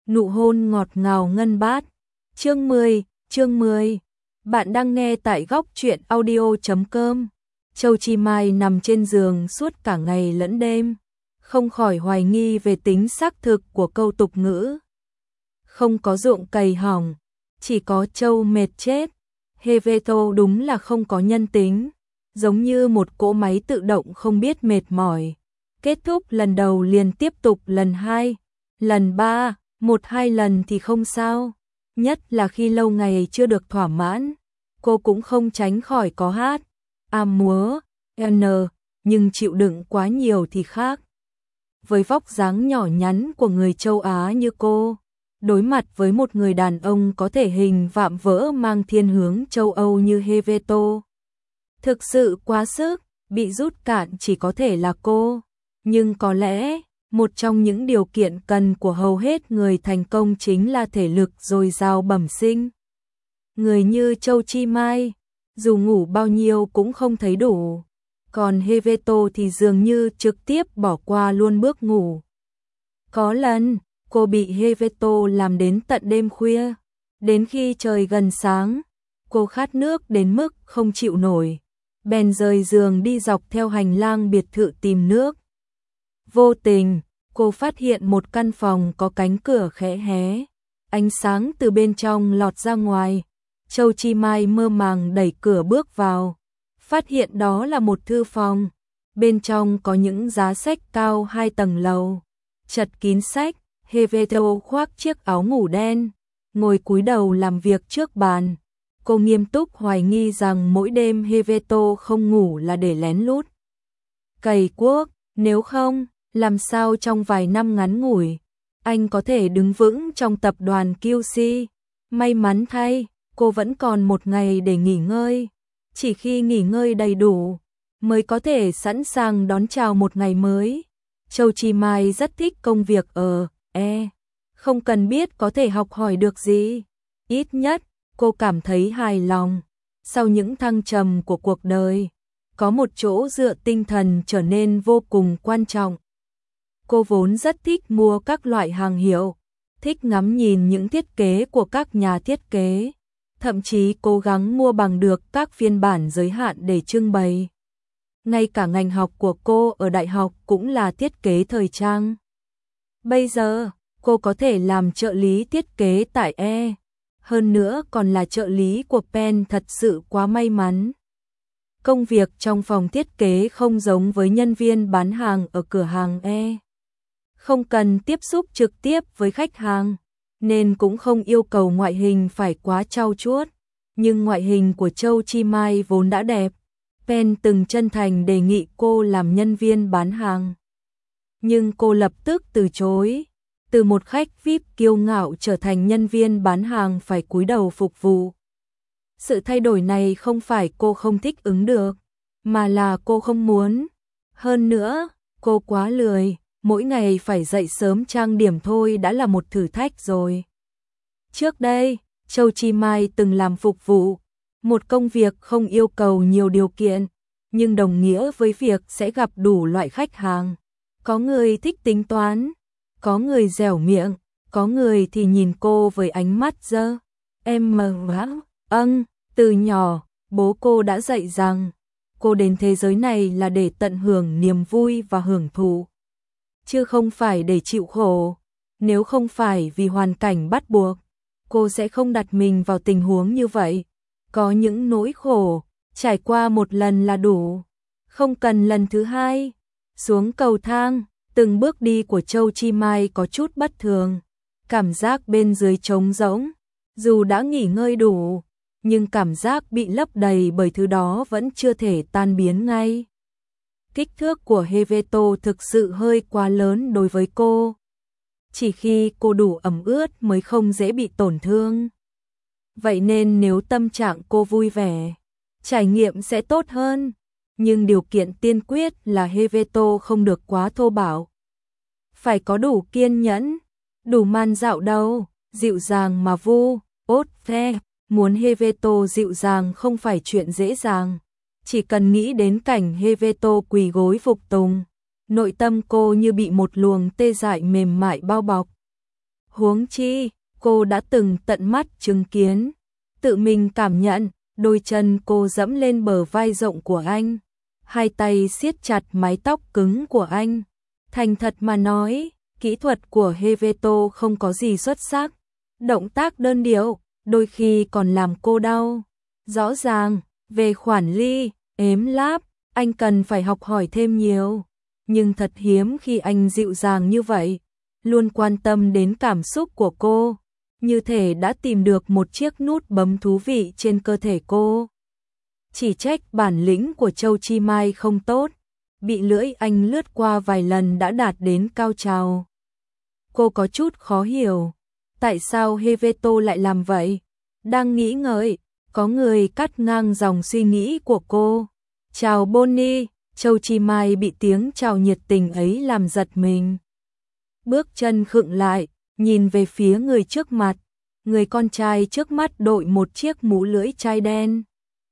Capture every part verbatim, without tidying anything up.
Nụ hôn ngọt ngào ngân bát. Chương mười, chương mười. Bạn đang nghe tại góc truyện audio chấm com. Châu Chi Mai nằm trên giường suốt cả ngày lẫn đêm, không khỏi hoài nghi về tính xác thực của câu tục ngữ. Không có ruộng cày hỏng, chỉ có trâu mệt chết. Heveto đúng là không có nhân tính, giống như một cỗ máy tự động không biết mệt mỏi. Kết thúc lần đầu liền tiếp tục lần hai, lần ba, một hai lần thì không sao. Nhất là khi lâu ngày chưa được thỏa mãn, cô cũng không tránh khỏi có hát, am múa, n, nhưng chịu đựng quá nhiều thì khác. Với vóc dáng nhỏ nhắn của người châu Á như cô, đối mặt với một người đàn ông có thể hình vạm vỡ mang thiên hướng châu Âu như Heveto, thực sự quá sức, bị rút cạn chỉ có thể là cô. Nhưng có lẽ, một trong những điều kiện cần của hầu hết người thành công chính là thể lực dồi dào bẩm sinh. Người như Châu Chi Mai, dù ngủ bao nhiêu cũng không thấy đủ, còn Heveto thì dường như trực tiếp bỏ qua luôn bước ngủ. Có lần, cô bị Heveto làm đến tận đêm khuya, đến khi trời gần sáng, cô khát nước đến mức không chịu nổi, bèn rời giường đi dọc theo hành lang biệt thự tìm nước. Vô tình, cô phát hiện một căn phòng có cánh cửa khẽ hé, ánh sáng từ bên trong lọt ra ngoài. Châu Chi Mai mơ màng đẩy cửa bước vào, phát hiện đó là một thư phòng, bên trong có những giá sách cao hai tầng lầu, chật kín sách. Heveto khoác chiếc áo ngủ đen, ngồi cúi đầu làm việc trước bàn. Cô nghiêm túc hoài nghi rằng mỗi đêm Heveto không ngủ là để lén lút cày cuốc, nếu không, làm sao trong vài năm ngắn ngủi, anh có thể đứng vững trong tập đoàn quy xê. May mắn thay, cô vẫn còn một ngày để nghỉ ngơi. Chỉ khi nghỉ ngơi đầy đủ, mới có thể sẵn sàng đón chào một ngày mới. Châu Chi Mai rất thích công việc ở E, không cần biết có thể học hỏi được gì. Ít nhất, cô cảm thấy hài lòng. Sau những thăng trầm của cuộc đời, có một chỗ dựa tinh thần trở nên vô cùng quan trọng. Cô vốn rất thích mua các loại hàng hiệu, thích ngắm nhìn những thiết kế của các nhà thiết kế, thậm chí cố gắng mua bằng được các phiên bản giới hạn để trưng bày. Ngay cả ngành học của cô ở đại học cũng là thiết kế thời trang. Bây giờ, cô có thể làm trợ lý thiết kế tại E, hơn nữa còn là trợ lý của Pen, thật sự quá may mắn. Công việc trong phòng thiết kế không giống với nhân viên bán hàng ở cửa hàng E. Không cần tiếp xúc trực tiếp với khách hàng, nên cũng không yêu cầu ngoại hình phải quá trau chuốt. Nhưng ngoại hình của Châu Chi Mai vốn đã đẹp. Pen từng chân thành đề nghị cô làm nhân viên bán hàng, nhưng cô lập tức từ chối. Từ một khách vi ai pi kiêu ngạo trở thành nhân viên bán hàng phải cúi đầu phục vụ. Sự thay đổi này không phải cô không thích ứng được, mà là cô không muốn. Hơn nữa, cô quá lười, mỗi ngày phải dậy sớm trang điểm thôi đã là một thử thách rồi. Trước đây, Châu Chi Mai từng làm phục vụ, một công việc không yêu cầu nhiều điều kiện, nhưng đồng nghĩa với việc sẽ gặp đủ loại khách hàng. Có người thích tính toán, có người dẻo miệng, có người thì nhìn cô với ánh mắt dơ. Em mờ âng, từ nhỏ, bố cô đã dạy rằng, cô đến thế giới này là để tận hưởng niềm vui và hưởng thụ, chứ không phải để chịu khổ. Nếu không phải vì hoàn cảnh bắt buộc, cô sẽ không đặt mình vào tình huống như vậy. Có những nỗi khổ, trải qua một lần là đủ, không cần lần thứ hai. Xuống cầu thang, từng bước đi của Châu Chi Mai có chút bất thường, cảm giác bên dưới trống rỗng, dù đã nghỉ ngơi đủ, nhưng cảm giác bị lấp đầy bởi thứ đó vẫn chưa thể tan biến ngay. Kích thước của Heveto thực sự hơi quá lớn đối với cô. Chỉ khi cô đủ ẩm ướt mới không dễ bị tổn thương. Vậy nên nếu tâm trạng cô vui vẻ, trải nghiệm sẽ tốt hơn. Nhưng điều kiện tiên quyết là Heveto không được quá thô bạo. Phải có đủ kiên nhẫn, đủ man dạo đầu, dịu dàng mà vu, ốt phe. Muốn Heveto dịu dàng không phải chuyện dễ dàng. Chỉ cần nghĩ đến cảnh Heveto quỳ gối phục tùng, nội tâm cô như bị một luồng tê dại mềm mại bao bọc. Huống chi, cô đã từng tận mắt chứng kiến, tự mình cảm nhận, đôi chân cô dẫm lên bờ vai rộng của anh, hai tay siết chặt mái tóc cứng của anh. Thành thật mà nói, kỹ thuật của Helveto không có gì xuất sắc, động tác đơn điệu, đôi khi còn làm cô đau. Rõ ràng, về khoản ly, ếm láp, anh cần phải học hỏi thêm nhiều, nhưng thật hiếm khi anh dịu dàng như vậy, luôn quan tâm đến cảm xúc của cô, như thể đã tìm được một chiếc nút bấm thú vị trên cơ thể cô. Chỉ trách bản lĩnh của Châu Chi Mai không tốt, bị lưỡi anh lướt qua vài lần đã đạt đến cao trào. Cô có chút khó hiểu, tại sao Helveto lại làm vậy? Đang nghĩ ngợi, có người cắt ngang dòng suy nghĩ của cô. Chào Bonnie, Châu Chi Mai bị tiếng chào nhiệt tình ấy làm giật mình. Bước chân khựng lại, nhìn về phía người trước mặt. Người con trai trước mắt đội một chiếc mũ lưỡi chai đen.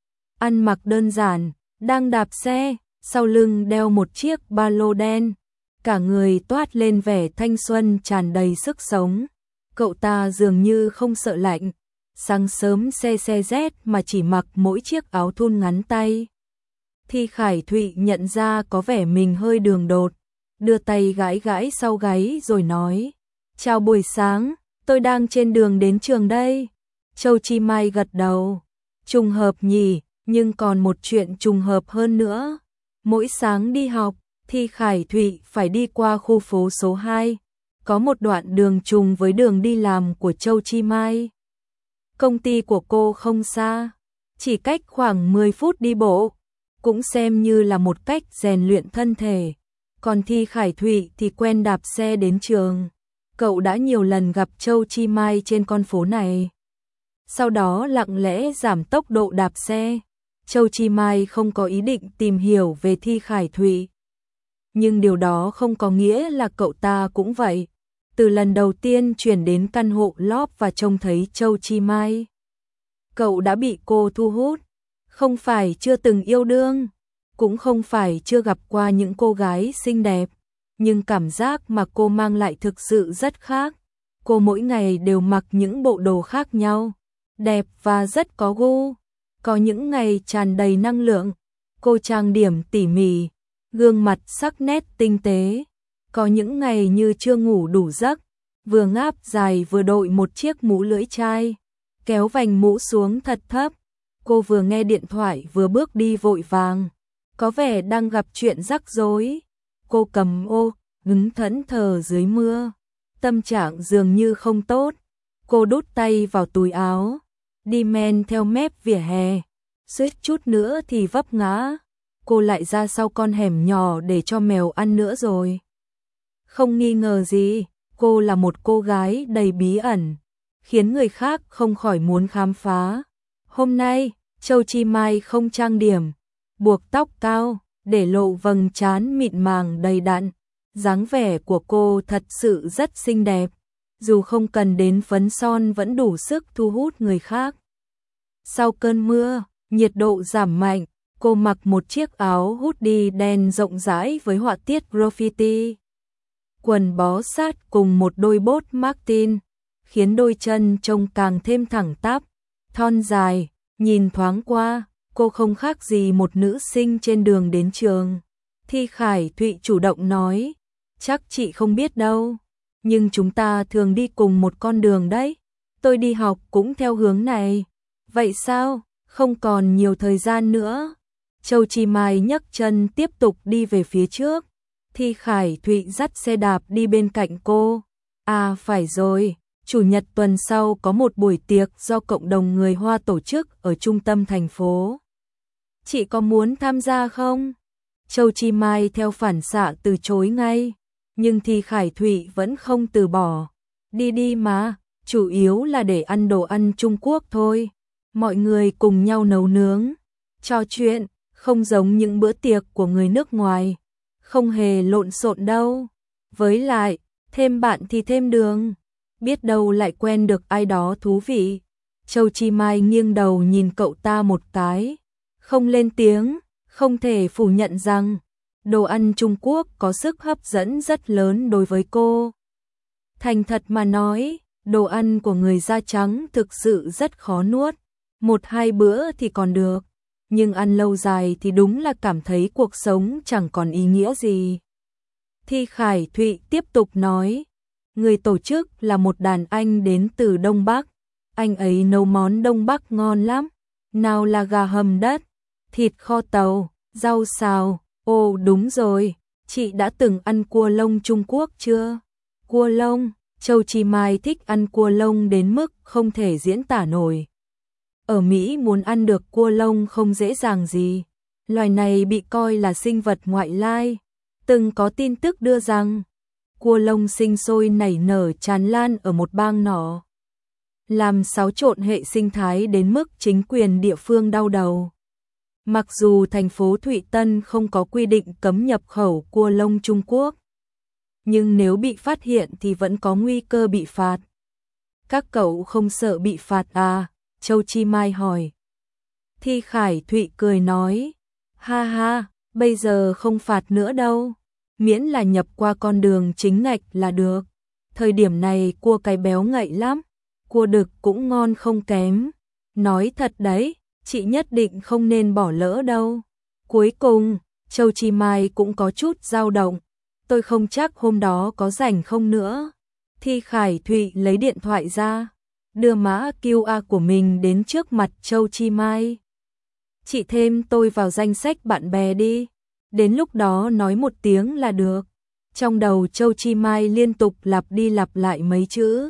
Ăn mặc đơn giản, đang đạp xe, sau lưng đeo một chiếc ba lô đen. Cả người toát lên vẻ thanh xuân tràn đầy sức sống. Cậu ta dường như không sợ lạnh. Sáng sớm xe xe rét mà chỉ mặc mỗi chiếc áo thun ngắn tay. Thi Khải Thụy nhận ra có vẻ mình hơi đường đột, đưa tay gãi gãi sau gáy rồi nói: "Chào buổi sáng, tôi đang trên đường đến trường đây." Châu Chi Mai gật đầu. Trùng hợp nhỉ, nhưng còn một chuyện trùng hợp hơn nữa. Mỗi sáng đi học, Thi Khải Thụy phải đi qua khu phố số hai, có một đoạn đường trùng với đường đi làm của Châu Chi Mai. Công ty của cô không xa, chỉ cách khoảng mười phút đi bộ, cũng xem như là một cách rèn luyện thân thể. Còn Thi Khải Thụy thì quen đạp xe đến trường. Cậu đã nhiều lần gặp Châu Chi Mai trên con phố này. Sau đó lặng lẽ giảm tốc độ đạp xe. Châu Chi Mai không có ý định tìm hiểu về Thi Khải Thụy. Nhưng điều đó không có nghĩa là cậu ta cũng vậy. Từ lần đầu tiên chuyển đến căn hộ lóp và trông thấy Châu Chi Mai, cậu đã bị cô thu hút. Không phải chưa từng yêu đương, cũng không phải chưa gặp qua những cô gái xinh đẹp, nhưng cảm giác mà cô mang lại thực sự rất khác. Cô mỗi ngày đều mặc những bộ đồ khác nhau, đẹp và rất có gu. Có những ngày tràn đầy năng lượng, cô trang điểm tỉ mỉ, gương mặt sắc nét tinh tế. Có những ngày như chưa ngủ đủ giấc, vừa ngáp dài vừa đội một chiếc mũ lưỡi chai, kéo vành mũ xuống thật thấp. Cô vừa nghe điện thoại vừa bước đi vội vàng, có vẻ đang gặp chuyện rắc rối. Cô cầm ô, đứng thẫn thờ dưới mưa, tâm trạng dường như không tốt. Cô đút tay vào túi áo, đi men theo mép vỉa hè, suýt chút nữa thì vấp ngã. Cô lại ra sau con hẻm nhỏ để cho mèo ăn nữa rồi. Không nghi ngờ gì, cô là một cô gái đầy bí ẩn, khiến người khác không khỏi muốn khám phá. Hôm nay, Châu Chi Mai không trang điểm, buộc tóc cao, để lộ vầng trán mịn màng đầy đặn. Dáng vẻ của cô thật sự rất xinh đẹp, dù không cần đến phấn son vẫn đủ sức thu hút người khác. Sau cơn mưa, nhiệt độ giảm mạnh, cô mặc một chiếc áo hoodie đen rộng rãi với họa tiết graffiti. Quần bó sát cùng một đôi bốt Martin, khiến đôi chân trông càng thêm thẳng tắp, thon dài. Nhìn thoáng qua, cô không khác gì một nữ sinh trên đường đến trường. Thi Khải Thụy chủ động nói: "Chắc chị không biết đâu, nhưng chúng ta thường đi cùng một con đường đấy. Tôi đi học cũng theo hướng này." "Vậy sao? Không còn nhiều thời gian nữa." Châu Chi Mai nhấc chân tiếp tục đi về phía trước. Thi Khải Thụy dắt xe đạp đi bên cạnh cô. "À phải rồi, Chủ nhật tuần sau có một buổi tiệc do cộng đồng người Hoa tổ chức ở trung tâm thành phố. Chị có muốn tham gia không?" Châu Chi Mai theo phản xạ từ chối ngay, nhưng Thi Khải Thụy vẫn không từ bỏ. "Đi đi mà, chủ yếu là để ăn đồ ăn Trung Quốc thôi. Mọi người cùng nhau nấu nướng, trò chuyện, không giống những bữa tiệc của người nước ngoài. Không hề lộn xộn đâu. Với lại, thêm bạn thì thêm đường. Biết đâu lại quen được ai đó thú vị." Châu Chi Mai nghiêng đầu nhìn cậu ta một cái, không lên tiếng, không thể phủ nhận rằng đồ ăn Trung Quốc có sức hấp dẫn rất lớn đối với cô. Thành thật mà nói, đồ ăn của người da trắng thực sự rất khó nuốt. Một hai bữa thì còn được, nhưng ăn lâu dài thì đúng là cảm thấy cuộc sống chẳng còn ý nghĩa gì. Thi Khải Thụy tiếp tục nói, người tổ chức là một đàn anh đến từ Đông Bắc. Anh ấy nấu món Đông Bắc ngon lắm. Nào là gà hầm đất, thịt kho tàu, rau xào. Ồ đúng rồi, chị đã từng ăn cua lông Trung Quốc chưa? Cua lông, Châu Chi Mai thích ăn cua lông đến mức không thể diễn tả nổi. Ở Mỹ muốn ăn được cua lông không dễ dàng gì. Loài này bị coi là sinh vật ngoại lai. Từng có tin tức đưa rằng cua lông sinh sôi nảy nở tràn lan ở một bang nọ, làm xáo trộn hệ sinh thái đến mức chính quyền địa phương đau đầu. Mặc dù thành phố Thụy Tân không có quy định cấm nhập khẩu cua lông Trung Quốc, nhưng nếu bị phát hiện thì vẫn có nguy cơ bị phạt. Các cậu không sợ bị phạt à? Châu Chi Mai hỏi. Thi Khải Thụy cười nói, ha ha, bây giờ không phạt nữa đâu, miễn là nhập qua con đường chính ngạch là được. Thời điểm này cua cái béo ngậy lắm, cua đực cũng ngon không kém. Nói thật đấy, chị nhất định không nên bỏ lỡ đâu. Cuối cùng, Châu Chi Mai cũng có chút dao động. Tôi không chắc hôm đó có rảnh không nữa. Thi Khải Thụy lấy điện thoại ra, đưa mã quy rờ của mình đến trước mặt Châu Chi Mai. Chị thêm tôi vào danh sách bạn bè đi. Đến lúc đó nói một tiếng là được. Trong đầu Châu Chi Mai liên tục lặp đi lặp lại mấy chữ.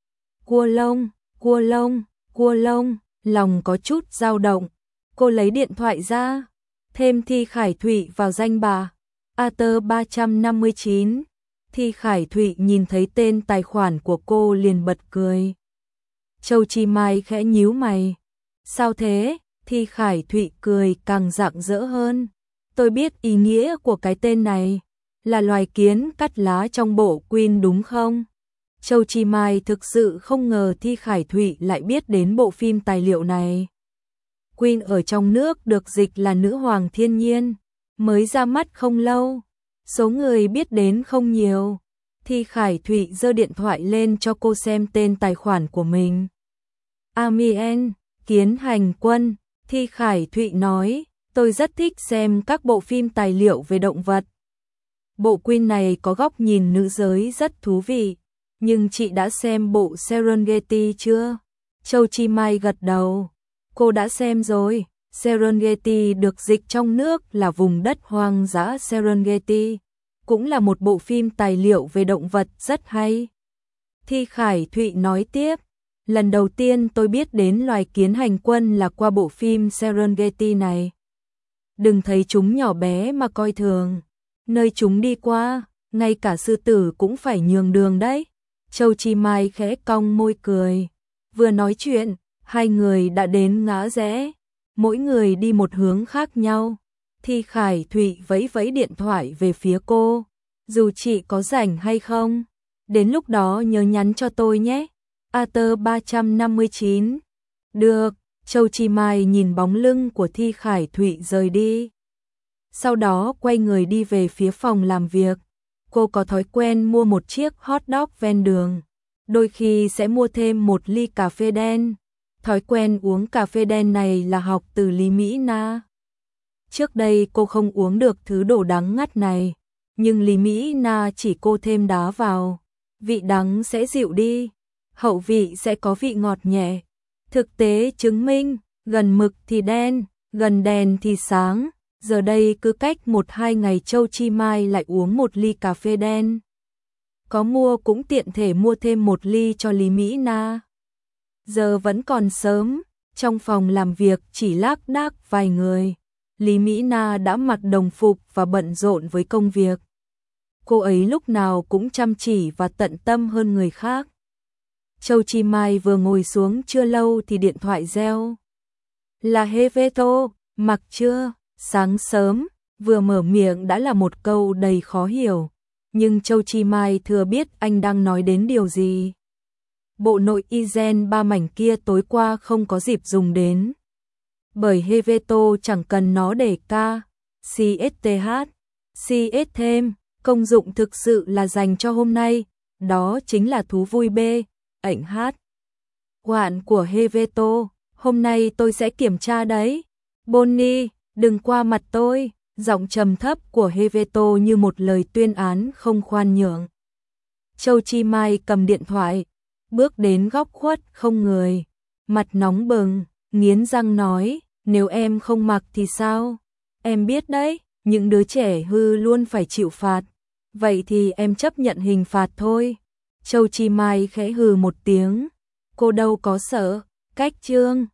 Cua lông, cua lông, cua lông, lòng có chút dao động. Cô lấy điện thoại ra, thêm Thi Khải Thụy vào danh bạ. a tê ba trăm năm mươi chín. Thi Khải Thụy nhìn thấy tên tài khoản của cô liền bật cười. Châu Chi Mai khẽ nhíu mày. Sao thế? Thi Khải Thụy cười càng rạng rỡ hơn. Tôi biết ý nghĩa của cái tên này, là loài kiến cắt lá trong bộ Queen đúng không? Châu Chi Mai thực sự không ngờ Thi Khải Thụy lại biết đến bộ phim tài liệu này. Queen ở trong nước được dịch là nữ hoàng thiên nhiên, mới ra mắt không lâu, số người biết đến không nhiều. Thi Khải Thụy giơ điện thoại lên cho cô xem tên tài khoản của mình. Amien, Kiến Hành Quân. Thi Khải Thụy nói, tôi rất thích xem các bộ phim tài liệu về động vật. Bộ Queen này có góc nhìn nữ giới rất thú vị, nhưng chị đã xem bộ Serengeti chưa? Châu Chi Mai gật đầu. Cô đã xem rồi. Serengeti được dịch trong nước là vùng đất hoang dã Serengeti, cũng là một bộ phim tài liệu về động vật rất hay. Thi Khải Thụy nói tiếp, lần đầu tiên tôi biết đến loài kiến hành quân là qua bộ phim Serengeti này. Đừng thấy chúng nhỏ bé mà coi thường, nơi chúng đi qua, ngay cả sư tử cũng phải nhường đường đấy. Châu Chi Mai khẽ cong môi cười. Vừa nói chuyện, hai người đã đến ngã rẽ, mỗi người đi một hướng khác nhau. Thi Khải Thụy vẫy vẫy điện thoại về phía cô, dù chị có rảnh hay không, đến lúc đó nhớ nhắn cho tôi nhé. a tê ba trăm năm mươi chín. Được. Châu Chi Mai nhìn bóng lưng của Thi Khải Thụy rời đi. Sau đó quay người đi về phía phòng làm việc. Cô có thói quen mua một chiếc hot dog ven đường, đôi khi sẽ mua thêm một ly cà phê đen. Thói quen uống cà phê đen này là học từ Lý Mỹ Na. Trước đây cô không uống được thứ đồ đắng ngắt này, nhưng Lý Mỹ Na chỉ cô thêm đá vào, vị đắng sẽ dịu đi, hậu vị sẽ có vị ngọt nhẹ. Thực tế chứng minh, gần mực thì đen, gần đèn thì sáng. Giờ đây cứ cách một hai ngày Châu Chi Mai lại uống một ly cà phê đen. Có mua cũng tiện thể mua thêm một ly cho Lý Mỹ Na. Giờ vẫn còn sớm, trong phòng làm việc chỉ lác đác vài người. Lý Mỹ Na đã mặc đồng phục và bận rộn với công việc. Cô ấy lúc nào cũng chăm chỉ và tận tâm hơn người khác. Châu Chi Mai vừa ngồi xuống chưa lâu thì điện thoại reo. Là Heveto, mặc chưa? Sáng sớm, vừa mở miệng đã là một câu đầy khó hiểu, nhưng Châu Chi Mai thừa biết anh đang nói đến điều gì. Bộ nội y gen ba mảnh kia tối qua không có dịp dùng đến, bởi Heveto chẳng cần nó để ca, xê ét tê hát, xê ét thêm, công dụng thực sự là dành cho hôm nay, đó chính là thú vui B, ảnh hát. Hoạn của Heveto, hôm nay tôi sẽ kiểm tra đấy. Bonnie, đừng qua mặt tôi, giọng trầm thấp của Heveto như một lời tuyên án không khoan nhượng. Châu Chi Mai cầm điện thoại, bước đến góc khuất không người, mặt nóng bừng, nghiến răng nói, nếu em không mặc thì sao? Em biết đấy, những đứa trẻ hư luôn phải chịu phạt, vậy thì em chấp nhận hình phạt thôi. Châu Chi Mai khẽ hừ một tiếng, cô đâu có sợ, cách trương.